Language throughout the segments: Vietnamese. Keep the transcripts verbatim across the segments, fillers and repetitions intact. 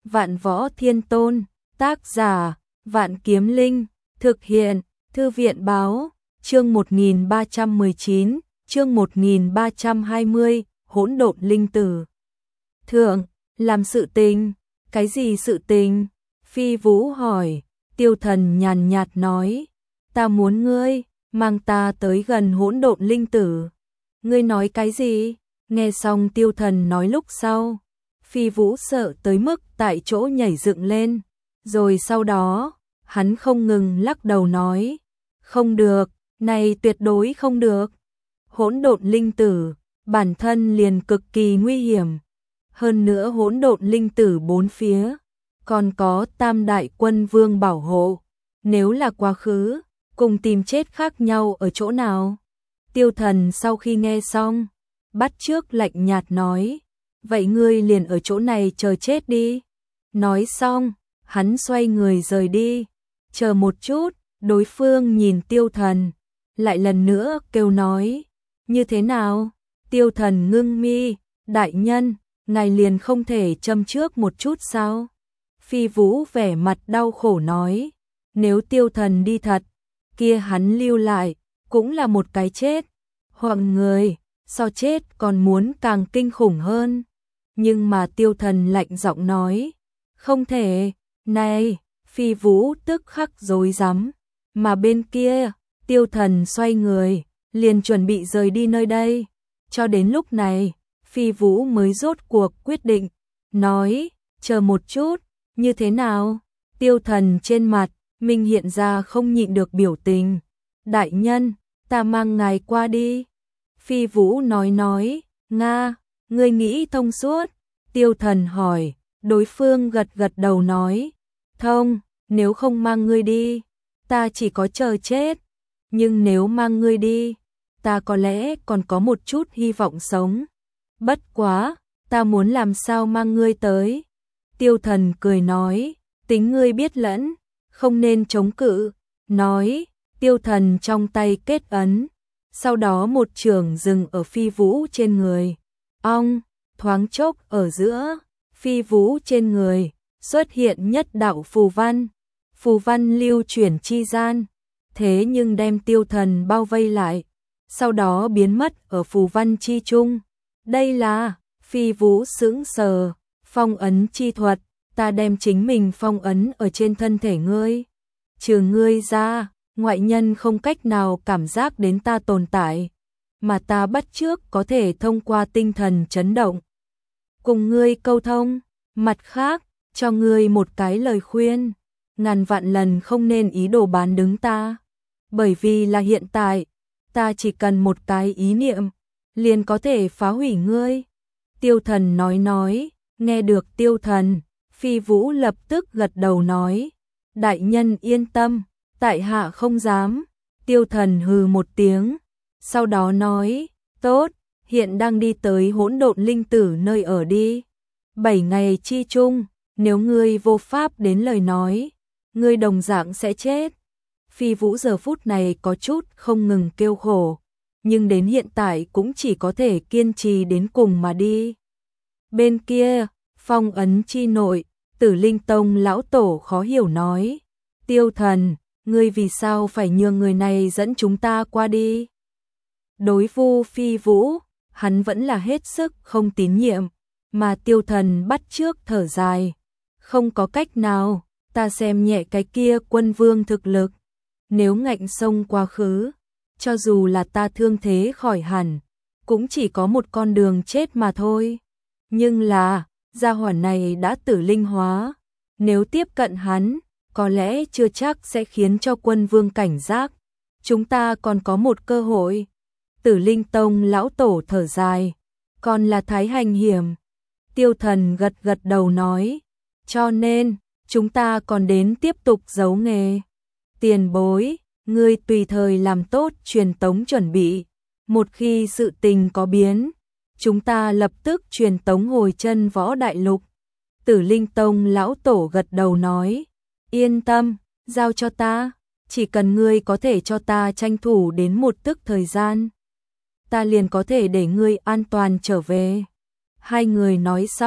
Vạn Võ Thiên Tôn, tác giả, Vạn Kiếm Linh, thực hiện, Thư viện báo, chương một nghìn ba trăm mười chín, chương một nghìn ba trăm hai mươi, hỗn độn linh tử. Thượng, làm sự tình, cái gì sự tình? Phi Vũ hỏi, Tiêu Thần nhàn nhạt nói, ta muốn ngươi, mang ta tới gần hỗn độn linh tử. Ngươi nói cái gì? Nghe xong Tiêu Thần nói lúc sau, Phi Vũ sợ tới mức tại chỗ nhảy dựng lên, rồi sau đó, hắn không ngừng lắc đầu nói, không được, này tuyệt đối không được. Hỗn độn linh tử, bản thân liền cực kỳ nguy hiểm. Hơn nữa hỗn độn linh tử bốn phía, còn có tam đại quân vương bảo hộ. Nếu là quá khứ, cùng tìm chết khác nhau ở chỗ nào? Tiêu Thần sau khi nghe xong, bắt trước lạnh nhạt nói, vậy ngươi liền ở chỗ này chờ chết đi. Nói xong, hắn xoay người rời đi. Chờ một chút, đối phương nhìn Tiêu Thần, lại lần nữa kêu nói, như thế nào? Tiêu Thần ngưng mi, đại nhân, ngài liền không thể châm trước một chút sao? Phi Vũ vẻ mặt đau khổ nói, nếu Tiêu Thần đi thật, kia hắn lưu lại, cũng là một cái chết. Hoặc người, so chết còn muốn càng kinh khủng hơn. Nhưng mà Tiêu Thần lạnh giọng nói, không thể, này, Phi Vũ tức khắc rối rắm. Mà bên kia, Tiêu Thần xoay người, liền chuẩn bị rời đi nơi đây. Cho đến lúc này, Phi Vũ mới rốt cuộc quyết định, nói, chờ một chút, như thế nào? Tiêu Thần trên mặt, mình hiện ra không nhịn được biểu tình. Đại nhân, ta mang ngài qua đi. Phi Vũ nói nói, Nga, ngươi nghĩ thông suốt. Tiêu Thần hỏi, đối phương gật gật đầu nói, thông, nếu không mang ngươi đi, ta chỉ có chờ chết. Nhưng nếu mang ngươi đi, ta có lẽ còn có một chút hy vọng sống. Bất quá, ta muốn làm sao mang ngươi tới. Tiêu Thần cười nói, tính ngươi biết lẫn, không nên chống cự. Nói, Tiêu Thần trong tay kết ấn, sau đó một trường dừng ở Phi Vũ trên người. Ong, thoáng chốc ở giữa, Phi Vũ trên người, xuất hiện nhất đạo phù văn. Phù văn lưu chuyển chi gian, thế nhưng đem Tiêu Thần bao vây lại, sau đó biến mất ở phù văn chi trung. Đây là, Phi Vũ sững sờ, phong ấn chi thuật, ta đem chính mình phong ấn ở trên thân thể ngươi. Trừ ngươi ra, ngoại nhân không cách nào cảm giác đến ta tồn tại, mà ta bắt chước có thể thông qua tinh thần chấn động cùng ngươi câu thông. Mặt khác, cho ngươi một cái lời khuyên, ngàn vạn lần không nên ý đồ bán đứng ta, bởi vì là hiện tại, ta chỉ cần một cái ý niệm, liền có thể phá hủy ngươi. Tiêu Thần nói nói, nghe được Tiêu Thần, Phi Vũ lập tức gật đầu nói, đại nhân yên tâm, tại hạ không dám. Tiêu Thần hừ một tiếng, sau đó nói, tốt, hiện đang đi tới hỗn độn linh tử nơi ở đi. Bảy ngày chi chung, nếu ngươi vô pháp đến lời nói, ngươi đồng dạng sẽ chết. Phi Vũ giờ phút này có chút không ngừng kêu khổ, nhưng đến hiện tại cũng chỉ có thể kiên trì đến cùng mà đi. Bên kia, phong ấn chi nội, Tử Linh Tông lão tổ khó hiểu nói, Tiêu Thần, ngươi vì sao phải nhường người này dẫn chúng ta qua đi? Đối vu Phi Vũ, hắn vẫn là hết sức không tín nhiệm, mà Tiêu Thần bắt trước thở dài, không có cách nào, ta xem nhẹ cái kia quân vương thực lực, nếu ngạnh sông quá khứ, cho dù là ta thương thế khỏi hẳn, cũng chỉ có một con đường chết mà thôi. Nhưng là, gia hỏa này đã tử linh hóa, nếu tiếp cận hắn, có lẽ chưa chắc sẽ khiến cho quân vương cảnh giác. Chúng ta còn có một cơ hội. Tử Linh Tông lão tổ thở dài, còn là thái hành hiểm. Tiêu Thần gật gật đầu nói, cho nên, chúng ta còn đến tiếp tục giấu nghề. Tiền bối, ngươi tùy thời làm tốt truyền tống chuẩn bị. Một khi sự tình có biến, chúng ta lập tức truyền tống hồi chân võ đại lục. Tử Linh Tông lão tổ gật đầu nói, yên tâm, giao cho ta, chỉ cần ngươi có thể cho ta tranh thủ đến một tức thời gian, ta liền có thể để ngươi an toàn trở về. Hai người nói xong,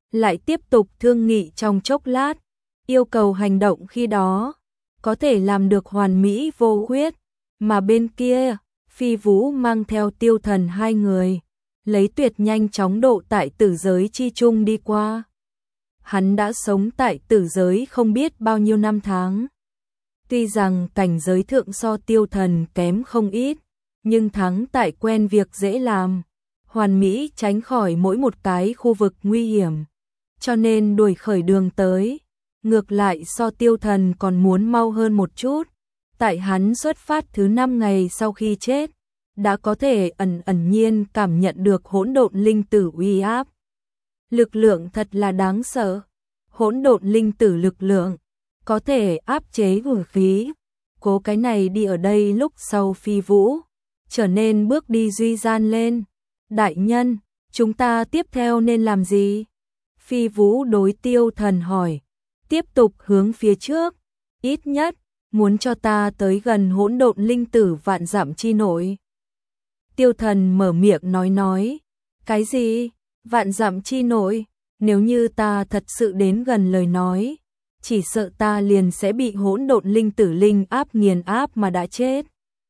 lại tiếp tục thương nghị trong chốc lát, yêu cầu hành động khi đó có thể làm được hoàn mỹ vô khuyết, mà bên kia, Phi Vũ mang theo Tiêu Thần hai người, lấy tuyệt nhanh chóng độ tại tử giới chi trung đi qua. Hắn đã sống tại tử giới không biết bao nhiêu năm tháng. Tuy rằng cảnh giới thượng so Tiêu Thần kém không ít, nhưng thắng tại quen việc dễ làm, hoàn mỹ tránh khỏi mỗi một cái khu vực nguy hiểm. Cho nên đuổi khởi đường tới, ngược lại so Tiêu Thần còn muốn mau hơn một chút. Tại hắn xuất phát thứ năm ngày sau khi chết, đã có thể ẩn ẩn nhiên cảm nhận được hỗn độn linh tử uy áp. Lực lượng thật là đáng sợ. Hỗn độn linh tử lực lượng có thể áp chế vũ khí. Cố cái này đi ở đây lúc sau Phi Vũ trở nên bước đi duy gian lên. Đại nhân, chúng ta tiếp theo nên làm gì? Phi Vũ đối Tiêu Thần hỏi. Tiếp tục hướng phía trước, ít nhất muốn cho ta tới gần hỗn độn linh tử vạn dặm chi nội. Tiêu Thần mở miệng nói nói. Cái gì? Vạn dặm chi nội? Nếu như ta thật sự đến gần lời nói, chỉ sợ ta liền sẽ bị hỗn độn linh tử linh áp nghiền áp mà đã chết.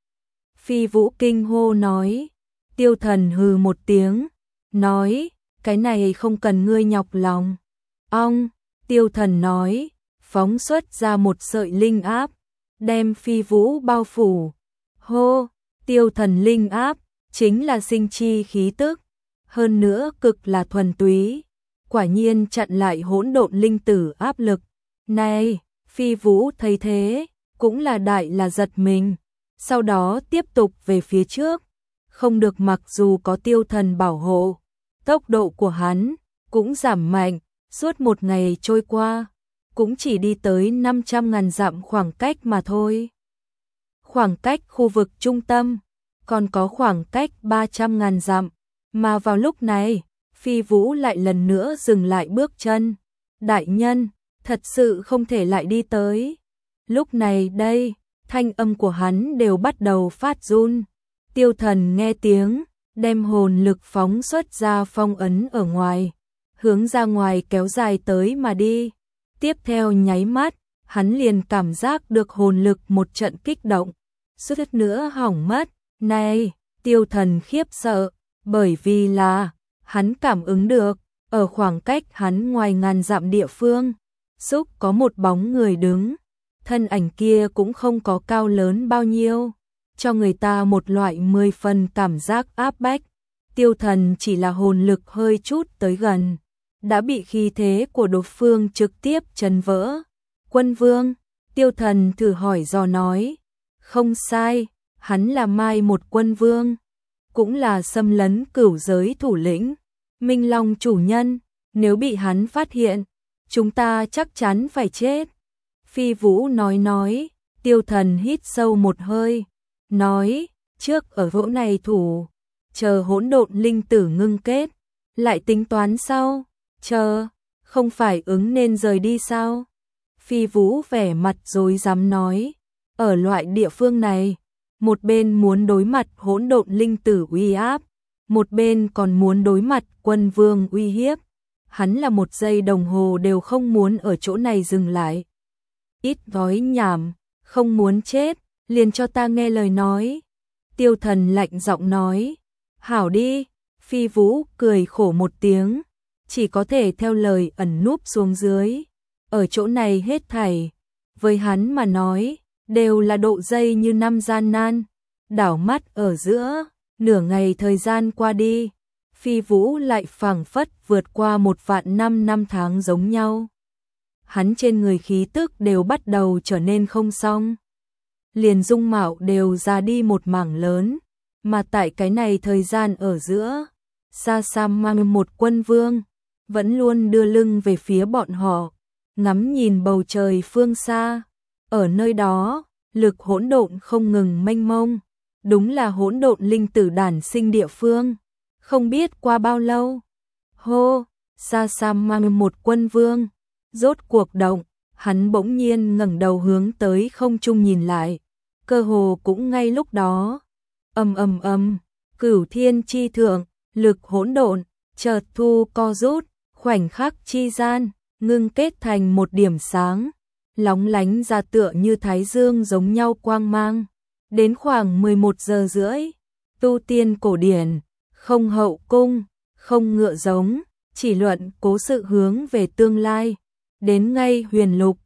Phi Vũ kinh hô nói. Tiêu Thần hừ một tiếng, nói, cái này không cần ngươi nhọc lòng. Ong, Tiêu Thần nói, phóng xuất ra một sợi linh áp, đem Phi Vũ bao phủ. Hô, Tiêu Thần linh áp, chính là sinh chi khí tức, hơn nữa cực là thuần túy, quả nhiên chặn lại hỗn độn linh tử áp lực. Này, Phi Vũ thấy thế, cũng là đại là giật mình, sau đó tiếp tục về phía trước, không được mặc dù có Tiêu Thần bảo hộ, tốc độ của hắn cũng giảm mạnh, suốt một ngày trôi qua, cũng chỉ đi tới năm trăm ngàn dặm khoảng cách mà thôi. Khoảng cách khu vực trung tâm, còn có khoảng cách ba trăm ngàn dặm, mà vào lúc này, Phi Vũ lại lần nữa dừng lại bước chân. Đại nhân, thật sự không thể lại đi tới. Lúc này đây, thanh âm của hắn đều bắt đầu phát run. Tiêu Thần nghe tiếng, đem hồn lực phóng xuất ra phong ấn ở ngoài, hướng ra ngoài kéo dài tới mà đi. Tiếp theo nháy mắt, hắn liền cảm giác được hồn lực một trận kích động, suýt nữa hỏng mất. Này, Tiêu Thần khiếp sợ, bởi vì là, hắn cảm ứng được, ở khoảng cách hắn ngoài ngàn dặm địa phương, xúc có một bóng người đứng, thân ảnh kia cũng không có cao lớn bao nhiêu, cho người ta một loại mười phần cảm giác áp bách. Tiêu Thần chỉ là hồn lực hơi chút tới gần, đã bị khí thế của đối phương trực tiếp chấn vỡ. Quân vương, Tiêu Thần thử hỏi dò nói, không sai, hắn là Mai một quân vương, cũng là xâm lấn cửu giới thủ lĩnh, Minh Long chủ nhân, nếu bị hắn phát hiện, chúng ta chắc chắn phải chết. Phi Vũ nói nói, Tiêu Thần hít sâu một hơi, nói, trước ở chỗ này thủ, chờ hỗn độn linh tử ngưng kết, lại tính toán sau, chờ, không phải ứng nên rời đi sao? Phi Vũ vẻ mặt rối rắm nói, ở loại địa phương này, một bên muốn đối mặt hỗn độn linh tử uy áp, một bên còn muốn đối mặt quân vương uy hiếp, hắn là một giây đồng hồ đều không muốn ở chỗ này dừng lại. Ít nói nhảm, không muốn chết, liền cho ta nghe lời nói. Tiêu Thần lạnh giọng nói, hảo đi. Phi Vũ cười khổ một tiếng, chỉ có thể theo lời ẩn núp xuống dưới. Ở chỗ này hết thảy, với hắn mà nói, đều là độ dây như năm gian nan. Đảo mắt ở giữa, nửa ngày thời gian qua đi, Phi Vũ lại phảng phất vượt qua một vạn năm năm tháng giống nhau. Hắn trên người khí tức đều bắt đầu trở nên không xong, liền dung mạo đều già đi một mảng lớn, mà tại cái này thời gian ở giữa, xa xa mang một quân vương, vẫn luôn đưa lưng về phía bọn họ, ngắm nhìn bầu trời phương xa. Ở nơi đó, lực hỗn độn không ngừng mênh mông, đúng là hỗn độn linh tử đản sinh địa phương. Không biết qua bao lâu, hô, xa xa mang một quân vương, rốt cuộc động, hắn bỗng nhiên ngẩng đầu hướng tới không trung nhìn lại, cơ hồ cũng ngay lúc đó, ầm ầm ầm, cửu thiên chi thượng, lực hỗn độn chợt thu co rút, khoảnh khắc chi gian, ngưng kết thành một điểm sáng, lóng lánh ra tựa như thái dương giống nhau quang mang. Đến khoảng mười một giờ rưỡi, tu tiên cổ điển, không hậu cung, không ngựa giống, chỉ luận cố sự hướng về tương lai. Đến ngay huyền lục,